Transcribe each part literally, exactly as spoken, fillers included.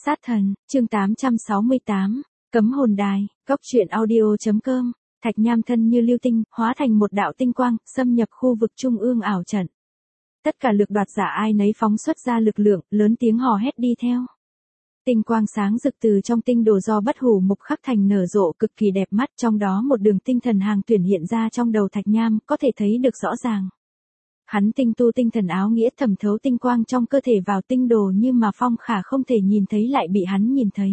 Sát thần, chương tám trăm sáu mươi tám, cấm hồn đài, góc truyện audio.com, Thạch Nham thân như lưu tinh, hóa thành một đạo tinh quang, xâm nhập khu vực trung ương ảo trận. Tất cả lực đoạt giả ai nấy phóng xuất ra lực lượng, lớn tiếng hò hét đi theo. Tinh quang sáng rực từ trong tinh đồ do bất hủ mục khắc thành nở rộ cực kỳ đẹp mắt, trong đó một đường tinh thần hàng tuyển hiện ra trong đầu Thạch Nham, có thể thấy được rõ ràng. Hắn tinh tu tinh thần áo nghĩa thẩm thấu tinh quang trong cơ thể vào tinh đồ, nhưng mà Phong Khả không thể nhìn thấy lại bị hắn nhìn thấy.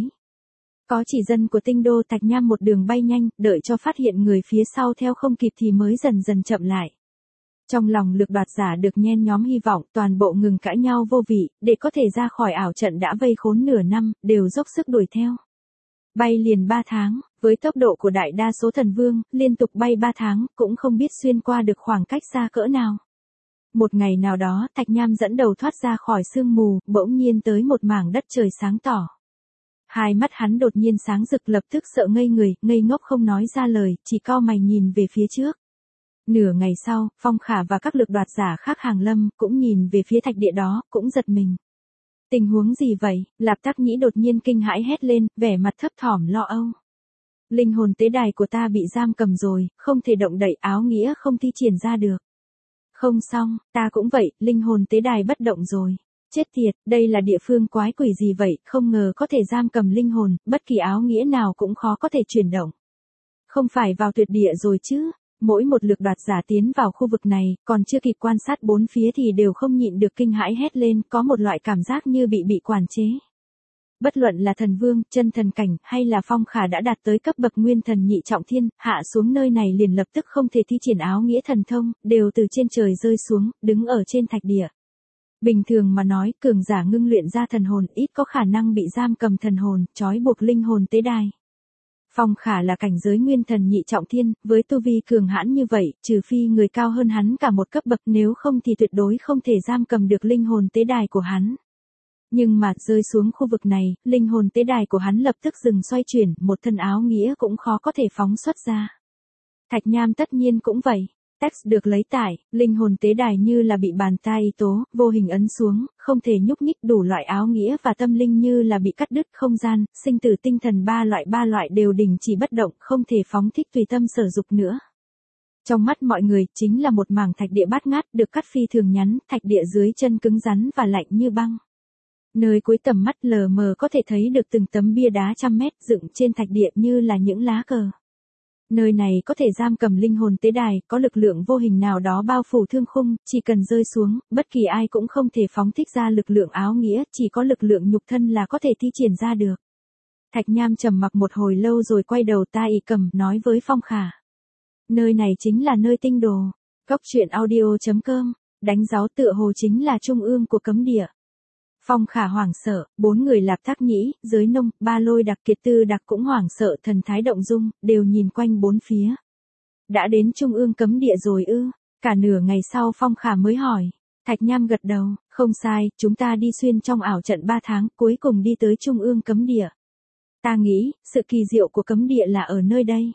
Có chỉ dân của tinh đô, Thạch Nham một đường bay nhanh, đợi cho phát hiện người phía sau theo không kịp thì mới dần dần chậm lại. Trong lòng lực đoạt giả được nhen nhóm hy vọng, toàn bộ ngừng cãi nhau vô vị, để có thể ra khỏi ảo trận đã vây khốn nửa năm, đều dốc sức đuổi theo. Bay liền ba tháng, với tốc độ của đại đa số thần vương, liên tục bay ba tháng, cũng không biết xuyên qua được khoảng cách xa cỡ nào. Một ngày nào đó, Thạch Nham dẫn đầu thoát ra khỏi sương mù, bỗng nhiên tới một mảng đất trời sáng tỏ. Hai mắt hắn đột nhiên sáng rực, lập tức sợ ngây người, ngây ngốc không nói ra lời, chỉ cau mày nhìn về phía trước. Nửa ngày sau, Phong Khả và các lực đoạt giả khác hàng lâm, cũng nhìn về phía thạch địa đó, cũng giật mình. Tình huống gì vậy? Lạp Tắc Nhĩ đột nhiên kinh hãi hét lên, vẻ mặt thấp thỏm lo âu. Linh hồn tế đài của ta bị giam cầm rồi, không thể động đậy, áo nghĩa không thi triển ra được. Không xong, ta cũng vậy, linh hồn tế đài bất động rồi. Chết tiệt, đây là địa phương quái quỷ gì vậy, không ngờ có thể giam cầm linh hồn, bất kỳ áo nghĩa nào cũng khó có thể chuyển động. Không phải vào tuyệt địa rồi chứ? Mỗi một lực đoạt giả tiến vào khu vực này, còn chưa kịp quan sát bốn phía thì đều không nhịn được kinh hãi hét lên, có một loại cảm giác như bị bị quản chế. Bất luận là thần vương, chân thần cảnh, hay là Phong Khả đã đạt tới cấp bậc nguyên thần nhị trọng thiên, hạ xuống nơi này liền lập tức không thể thi triển áo nghĩa thần thông, đều từ trên trời rơi xuống, đứng ở trên thạch địa. Bình thường mà nói, cường giả ngưng luyện ra thần hồn ít có khả năng bị giam cầm thần hồn, trói buộc linh hồn tế đài. Phong Khả là cảnh giới nguyên thần nhị trọng thiên, với tu vi cường hãn như vậy, trừ phi người cao hơn hắn cả một cấp bậc, nếu không thì tuyệt đối không thể giam cầm được linh hồn tế đài của hắn. Nhưng mà rơi xuống khu vực này, linh hồn tế đài của hắn lập tức dừng xoay chuyển, một thân áo nghĩa cũng khó có thể phóng xuất ra. Thạch Nham tất nhiên cũng vậy. Text được lấy tải, linh hồn tế đài như là bị bàn tay tố, vô hình ấn xuống, không thể nhúc nhích, đủ loại áo nghĩa và tâm linh như là bị cắt đứt, không gian, sinh tử tinh thần ba loại ba loại đều đình chỉ bất động, không thể phóng thích tùy tâm sở dục nữa. Trong mắt mọi người, chính là một mảng thạch địa bát ngát, được cắt phi thường nhắn, thạch địa dưới chân cứng rắn và lạnh như băng. Nơi cuối tầm mắt lờ mờ có thể thấy được từng tấm bia đá trăm mét dựng trên thạch địa như là những lá cờ. Nơi này có thể giam cầm linh hồn tế đài, có lực lượng vô hình nào đó bao phủ thương khung, chỉ cần rơi xuống, bất kỳ ai cũng không thể phóng thích ra lực lượng áo nghĩa, chỉ có lực lượng nhục thân là có thể thi triển ra được. Thạch Nham trầm mặc một hồi lâu rồi quay đầu tai y cầm, nói với Phong Khả. Nơi này chính là nơi tinh đồ. Góc truyện audio.com, đánh giáo tựa hồ chính là trung ương của cấm địa. Phong Khả hoảng sợ, bốn người Lạp Tắc Nhĩ, Giới Nông, Ba Lôi Đặc, Kiệt Tư Đặc cũng hoảng sợ, thần thái động dung, đều nhìn quanh bốn phía. Đã đến trung ương cấm địa rồi ư? Cả nửa ngày sau Phong Khả mới hỏi. Thạch Nham gật đầu, không sai, chúng ta đi xuyên trong ảo trận ba tháng, cuối cùng đi tới trung ương cấm địa. Ta nghĩ, sự kỳ diệu của cấm địa là ở nơi đây.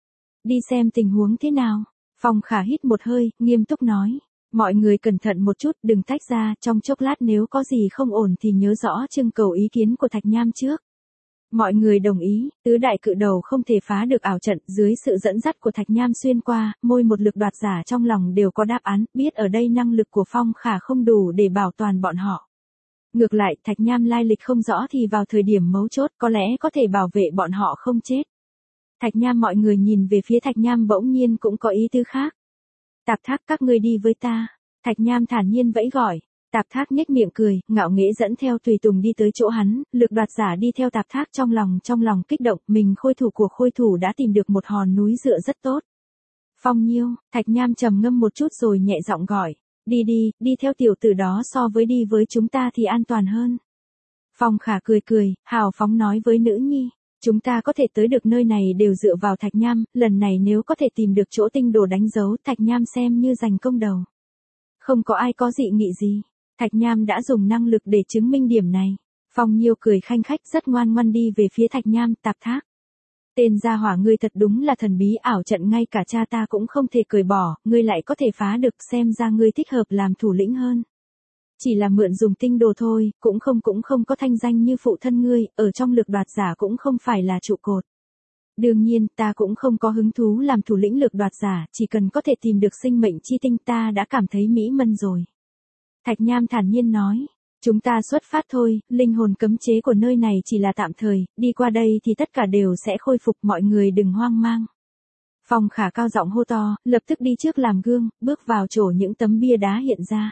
Đi xem tình huống thế nào. Phong Khả hít một hơi, nghiêm túc nói. Mọi người cẩn thận một chút, đừng tách ra, trong chốc lát nếu có gì không ổn thì nhớ rõ trưng cầu ý kiến của Thạch Nham trước. Mọi người đồng ý, tứ đại cự đầu không thể phá được ảo trận, dưới sự dẫn dắt của Thạch Nham xuyên qua, môi một lực đoạt giả trong lòng đều có đáp án, biết ở đây năng lực của Phong Khả không đủ để bảo toàn bọn họ. Ngược lại, Thạch Nham lai lịch không rõ thì vào thời điểm mấu chốt có lẽ có thể bảo vệ bọn họ không chết. Thạch Nham mọi người nhìn về phía Thạch Nham bỗng nhiên cũng có ý tứ khác. Tạp Thác, các ngươi đi với ta. Thạch Nham thản nhiên vẫy gọi. Tạp Thác nhếch miệng cười, ngạo nghễ dẫn theo tùy tùng đi tới chỗ hắn, lực đoạt giả đi theo Tạp Thác trong lòng trong lòng kích động, mình khôi thủ của khôi thủ đã tìm được một hòn núi dựa rất tốt. Phong Nhiêu, Thạch Nham trầm ngâm một chút rồi nhẹ giọng gọi. Đi đi, đi theo tiểu tử đó so với đi với chúng ta thì an toàn hơn. Phong Khả cười cười, hào phóng nói với nữ nhi. Chúng ta có thể tới được nơi này đều dựa vào Thạch Nham, lần này nếu có thể tìm được chỗ tinh đồ đánh dấu, Thạch Nham xem như giành công đầu. Không có ai có dị nghị gì. Thạch Nham đã dùng năng lực để chứng minh điểm này. Phong Nhiêu cười khanh khách rất ngoan ngoãn đi về phía Thạch Nham. Tạp Thác. Tên gia hỏa ngươi thật đúng là thần bí, ảo trận ngay cả cha ta cũng không thể cởi bỏ, ngươi lại có thể phá được, xem ra ngươi thích hợp làm thủ lĩnh hơn. Chỉ là mượn dùng tinh đồ thôi, cũng không cũng không có thanh danh như phụ thân ngươi, ở trong lực đoạt giả cũng không phải là trụ cột. Đương nhiên, ta cũng không có hứng thú làm thủ lĩnh lực đoạt giả, chỉ cần có thể tìm được sinh mệnh chi tinh ta đã cảm thấy mỹ mân rồi. Thạch Nham thản nhiên nói, chúng ta xuất phát thôi, linh hồn cấm chế của nơi này chỉ là tạm thời, đi qua đây thì tất cả đều sẽ khôi phục, mọi người đừng hoang mang. Phong Khả cao giọng hô to, lập tức đi trước làm gương, bước vào chỗ những tấm bia đá hiện ra.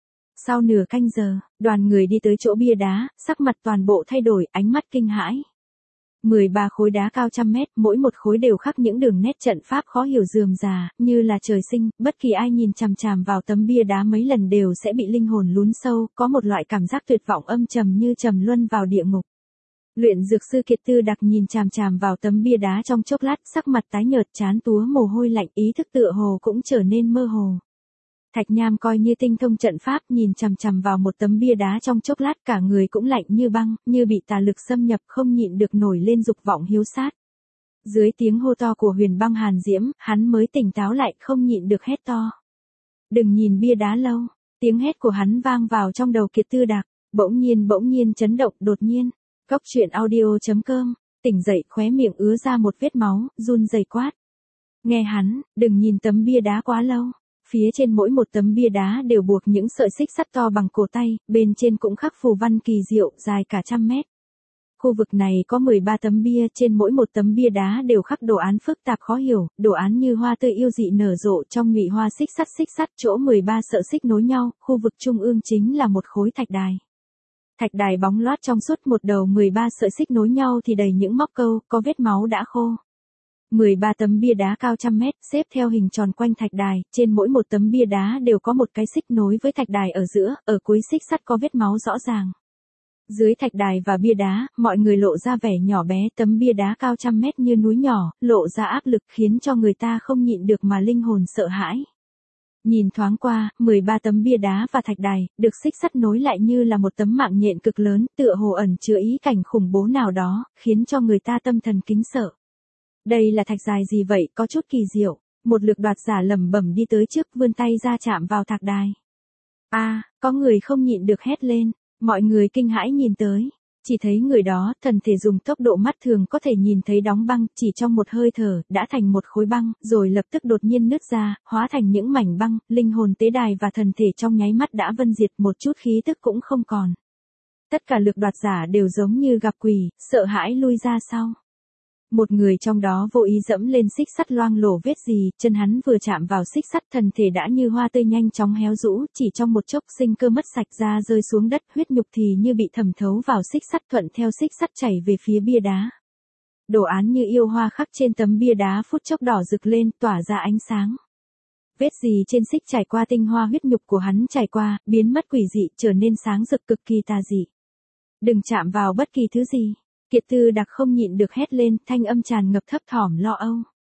Sau nửa canh giờ, đoàn người đi tới chỗ bia đá, sắc mặt toàn bộ thay đổi, ánh mắt kinh hãi. mười ba khối đá cao trăm mét, mỗi một khối đều khắc những đường nét trận pháp khó hiểu rườm rà, như là trời sinh, bất kỳ ai nhìn chằm chằm vào tấm bia đá mấy lần đều sẽ bị linh hồn lún sâu, có một loại cảm giác tuyệt vọng âm trầm như trầm luân vào địa ngục. Luyện dược sư Kiệt Tư Đặc nhìn chằm chằm vào tấm bia đá trong chốc lát, sắc mặt tái nhợt, trán túa mồ hôi lạnh, ý thức tựa hồ cũng trở nên mơ hồ. Thạch Nham coi như tinh thông trận pháp, nhìn chằm chằm vào một tấm bia đá trong chốc lát, cả người cũng lạnh như băng, như bị tà lực xâm nhập, không nhịn được nổi lên dục vọng hiếu sát. Dưới tiếng hô to của Huyền Băng Hàn Diễm, hắn mới tỉnh táo lại, không nhịn được hét to. Đừng nhìn bia đá lâu, tiếng hét của hắn vang vào trong đầu Kiệt Tư Đặc, bỗng nhiên bỗng nhiên chấn động, đột nhiên. Cốc truyện audio chấm com, tỉnh dậy, khóe miệng ứa ra một vết máu, run rẩy quát. Nghe hắn, đừng nhìn tấm bia đá quá lâu. Phía trên mỗi một tấm bia đá đều buộc những sợi xích sắt to bằng cổ tay, bên trên cũng khắc phù văn kỳ diệu, dài cả trăm mét. Khu vực này có mười ba tấm bia, trên mỗi một tấm bia đá đều khắc đồ án phức tạp khó hiểu, đồ án như hoa tươi yêu dị nở rộ trong nhụy hoa xích sắt xích sắt, chỗ mười ba sợi xích nối nhau, khu vực trung ương chính là một khối thạch đài. Thạch đài bóng loát trong suốt, một đầu mười ba sợi xích nối nhau thì đầy những móc câu, có vết máu đã khô. mười ba tấm bia đá cao trăm mét, xếp theo hình tròn quanh thạch đài, trên mỗi một tấm bia đá đều có một cái xích nối với thạch đài ở giữa, ở cuối xích sắt có vết máu rõ ràng. Dưới thạch đài và bia đá, mọi người lộ ra vẻ nhỏ bé, tấm bia đá cao trăm mét như núi nhỏ, lộ ra áp lực khiến cho người ta không nhịn được mà linh hồn sợ hãi. Nhìn thoáng qua, mười ba tấm bia đá và thạch đài, được xích sắt nối lại như là một tấm mạng nhện cực lớn, tựa hồ ẩn chứa ý cảnh khủng bố nào đó, khiến cho người ta tâm thần kính sợ. Đây là thạch dài gì vậy, có chút kỳ diệu. Một lực đoạt giả lẩm bẩm đi tới trước, vươn tay ra chạm vào thạch đài. A, à, có người không nhịn được hét lên, mọi người kinh hãi nhìn tới. Chỉ thấy người đó, thần thể dùng tốc độ mắt thường có thể nhìn thấy đóng băng, chỉ trong một hơi thở, đã thành một khối băng, rồi lập tức đột nhiên nứt ra, hóa thành những mảnh băng, linh hồn tế đài và thần thể trong nháy mắt đã vân diệt, một chút khí tức cũng không còn. Tất cả lực đoạt giả đều giống như gặp quỷ, sợ hãi lui ra sau. Một người trong đó vô ý dẫm lên xích sắt loang lổ vết gì, chân hắn vừa chạm vào xích sắt, thần thể đã như hoa tươi nhanh chóng héo rũ, chỉ trong một chốc sinh cơ mất sạch ra rơi xuống đất, huyết nhục thì như bị thẩm thấu vào xích sắt, thuận theo xích sắt chảy về phía bia đá. Đồ án như yêu hoa khắc trên tấm bia đá phút chốc đỏ rực lên, tỏa ra ánh sáng. Vết gì trên xích trải qua tinh hoa huyết nhục của hắn trải qua, biến mất quỷ dị, trở nên sáng rực cực kỳ tà dị. Đừng chạm vào bất kỳ thứ gì. Kiệt Tư Đặc không nhịn được hét lên, thanh âm tràn ngập thấp thỏm lo âu.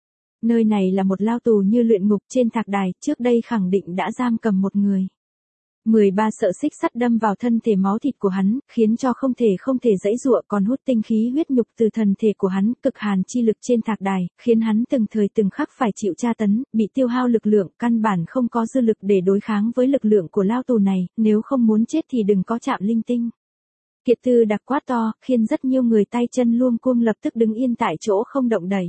Nơi này là một lao tù như luyện ngục, trên thạch đài, trước đây khẳng định đã giam cầm một người. mười ba sợi xích sắt đâm vào thân thể máu thịt của hắn, khiến cho không thể không thể giãy giụa, còn hút tinh khí huyết nhục từ thần thể của hắn, cực hàn chi lực trên thạch đài, khiến hắn từng thời từng khắc phải chịu tra tấn, bị tiêu hao lực lượng, căn bản không có dư lực để đối kháng với lực lượng của lao tù này, nếu không muốn chết thì đừng có chạm linh tinh. Kiệt Tư Đặc quát to, khiến rất nhiều người tay chân luông cuông lập tức đứng yên tại chỗ không động đậy.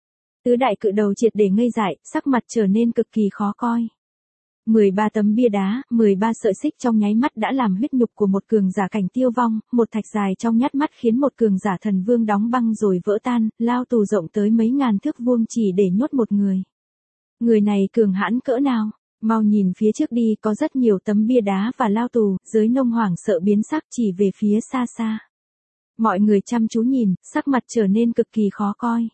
Tứ đại cự đầu triệt để ngây dại, sắc mặt trở nên cực kỳ khó coi. mười ba tấm bia đá, mười ba sợi xích trong nháy mắt đã làm huyết nhục của một cường giả cảnh tiêu vong, một thạch dài trong nhát mắt khiến một cường giả thần vương đóng băng rồi vỡ tan, lao tù rộng tới mấy ngàn thước vuông chỉ để nhốt một người. Người này cường hãn cỡ nào? Mau nhìn phía trước đi, có rất nhiều tấm bia đá và lao tù, giới nông hoảng sợ biến sắc chỉ về phía xa xa. Mọi người chăm chú nhìn, sắc mặt trở nên cực kỳ khó coi.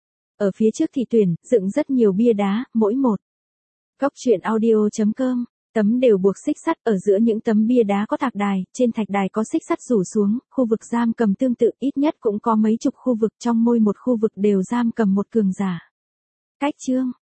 Ở phía trước thì tuyển, dựng rất nhiều bia đá, mỗi một. Cốc truyện audio chấm com, tấm đều buộc xích sắt, ở giữa những tấm bia đá có thạch đài, trên thạch đài có xích sắt rủ xuống, khu vực giam cầm tương tự, ít nhất cũng có mấy chục khu vực, trong mỗi một khu vực đều giam cầm một cường giả. Cách chương